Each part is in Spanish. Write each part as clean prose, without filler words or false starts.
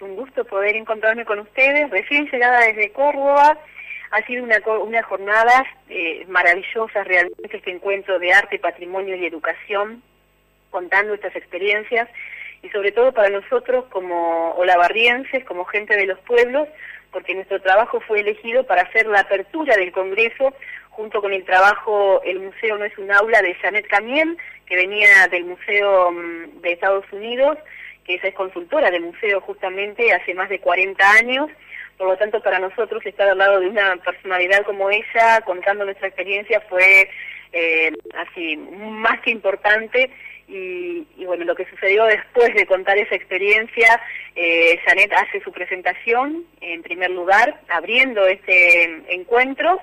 un gusto poder encontrarme con ustedes, recién llegada desde Córdoba. Ha sido una jornada maravillosa realmente, este encuentro de arte, patrimonio y educación, contando estas experiencias, y sobre todo para nosotros como olavarrienses, como gente de los pueblos, porque nuestro trabajo fue elegido para hacer la apertura del Congreso, junto con el trabajo El Museo no es un aula, de Janet Camiel, que venía del Museo de Estados Unidos, que ella es consultora del museo justamente hace más de 40 años. Por lo tanto, para nosotros estar al lado de una personalidad como ella, contando nuestra experiencia, fue así más que importante. Y bueno, lo que sucedió después de contar esa experiencia, Janet hace su presentación, en primer lugar, abriendo este encuentro,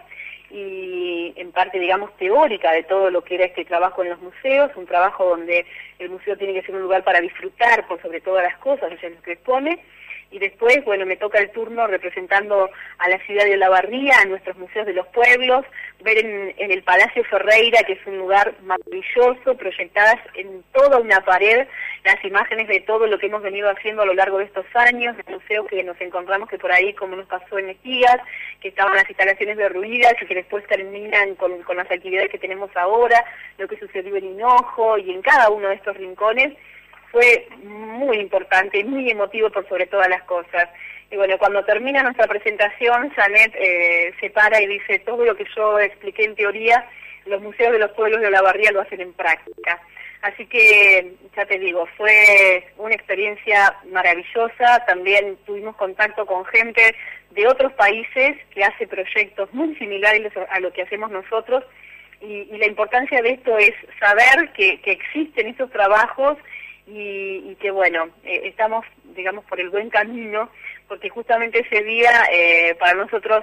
y en parte, digamos, teórica de todo lo que era este trabajo en los museos, un trabajo donde el museo tiene que ser un lugar para disfrutar por sobre todas las cosas, eso es lo que expone. Y después, bueno, me toca el turno representando a la ciudad de Olavarría, a nuestros museos de los pueblos, ver en el Palacio Ferreira, que es un lugar maravilloso, proyectadas en toda una pared las imágenes de todo lo que hemos venido haciendo a lo largo de estos años, el museo que nos encontramos, que por ahí, como nos pasó en Estías, que estaban las instalaciones derruidas y que después terminan con las actividades que tenemos ahora, lo que sucedió en Hinojo y en cada uno de estos rincones. Fue muy importante, muy emotivo por sobre todas las cosas. Y bueno, cuando termina nuestra presentación, Janet se para y dice: todo lo que yo expliqué en teoría, los museos de los pueblos de Olavarría lo hacen en práctica. Así que, ya te digo, fue una experiencia maravillosa. También tuvimos contacto con gente de otros países que hace proyectos muy similares a lo que hacemos nosotros. Y la importancia de esto es saber que existen estos trabajos, y que bueno, estamos, digamos, por el buen camino, porque justamente ese día para nosotros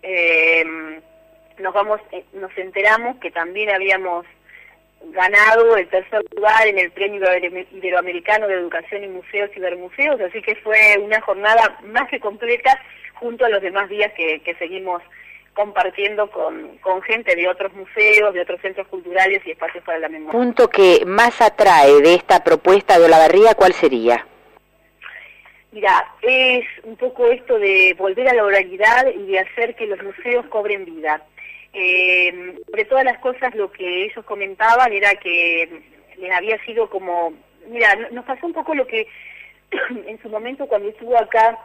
nos enteramos que también habíamos ganado el tercer lugar en el Premio Iberoamericano de Educación y Museos y Cibermuseos, así que fue una jornada más que completa, junto a los demás días que seguimos compartiendo con gente de otros museos, de otros centros culturales y espacios para la memoria. ¿El punto que más atrae de esta propuesta de Olavarría, cuál sería? Mira, es un poco esto de volver a la oralidad y de hacer que los museos cobren vida. Sobre todas las cosas, lo que ellos comentaban era que les había sido como... Mira, nos pasó un poco lo que en su momento cuando estuvo acá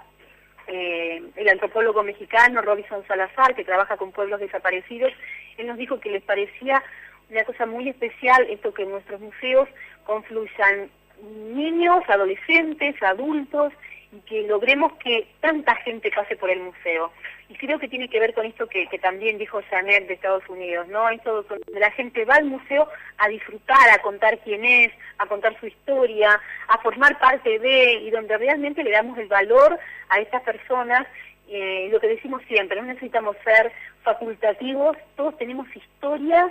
el antropólogo mexicano Robinson Salazar, que trabaja con pueblos desaparecidos. Él nos dijo que les parecía una cosa muy especial esto, que en nuestros museos confluyan niños, adolescentes, adultos, y que logremos que tanta gente pase por el museo. Y creo que tiene que ver con esto que también dijo Janet de Estados Unidos, ¿no? Esto donde la gente va al museo a disfrutar, a contar quién es, a contar su historia, a formar parte de, y donde realmente le damos el valor a estas personas. Lo que decimos siempre, no necesitamos ser facultativos, todos tenemos historias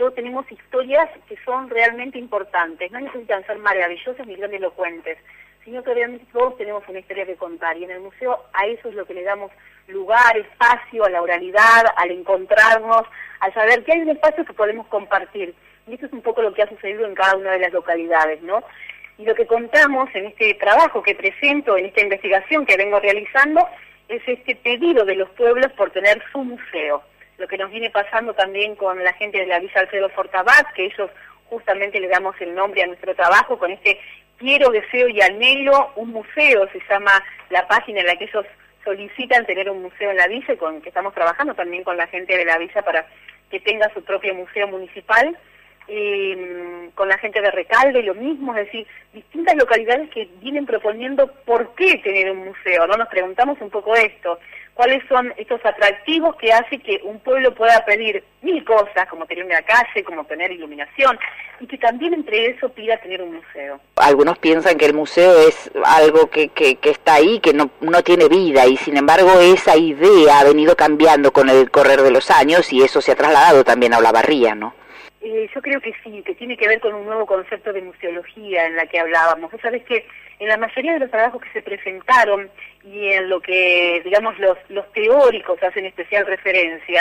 que son realmente importantes, no necesitan ser maravillosas ni grandilocuentes, sino que realmente todos tenemos una historia que contar, y en el museo a eso es lo que le damos lugar, espacio, a la oralidad, al encontrarnos, al saber que hay un espacio que podemos compartir. Y eso es un poco lo que ha sucedido en cada una de las localidades, ¿no? Y lo que contamos en este trabajo que presento, en esta investigación que vengo realizando, es este pedido de los pueblos por tener su museo. Lo que nos viene pasando también con la gente de la Villa Alfredo Fortabat, que ellos justamente le damos el nombre a nuestro trabajo con este quiero, deseo y anhelo un museo, se llama la página en la que ellos solicitan tener un museo en la villa, y con que estamos trabajando también con la gente de la villa para que tenga su propio museo municipal, y con la gente de Recalde lo mismo, es decir, distintas localidades que vienen proponiendo por qué tener un museo, ¿no? Nos preguntamos un poco esto, cuáles son estos atractivos que hace que un pueblo pueda pedir mil cosas, como tener una calle, como tener iluminación, y que también entre eso pida tener un museo. Algunos piensan que el museo es algo que está ahí, que no tiene vida, y sin embargo esa idea ha venido cambiando con el correr de los años, y eso se ha trasladado también a Olavarría, ¿no? Yo creo que sí, que tiene que ver con un nuevo concepto de museología en la que hablábamos. Vos sabés que en la mayoría de los trabajos que se presentaron y en lo que, digamos, los teóricos hacen especial referencia,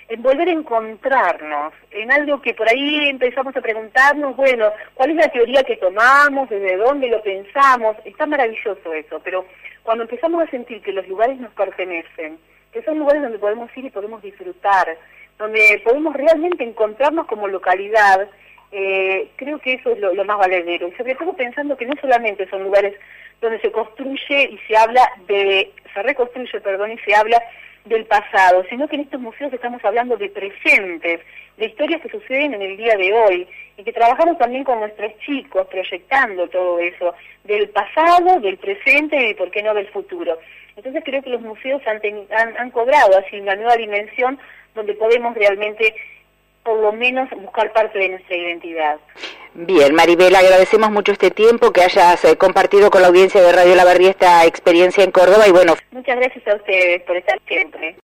en volver a encontrarnos, en algo que por ahí empezamos a preguntarnos, bueno, ¿cuál es la teoría que tomamos? ¿Desde dónde lo pensamos? Está maravilloso eso, pero cuando empezamos a sentir que los lugares nos pertenecen, que son lugares donde podemos ir y podemos disfrutar, donde podemos realmente encontrarnos como localidad, creo que eso es lo más valedero, y sobre todo pensando que no solamente son lugares donde se construye y se reconstruye, y se habla del pasado, sino que en estos museos estamos hablando de presentes, de historias que suceden en el día de hoy, y que trabajamos también con nuestros chicos, proyectando todo eso, del pasado, del presente y, por qué no, del futuro. Entonces creo que los museos han cobrado así una nueva dimensión donde podemos realmente, por lo menos, buscar parte de nuestra identidad. Bien, Maribel, agradecemos mucho este tiempo que hayas compartido con la audiencia de Radio La Barría esta experiencia en Córdoba y bueno. Muchas gracias a ustedes por estar siempre.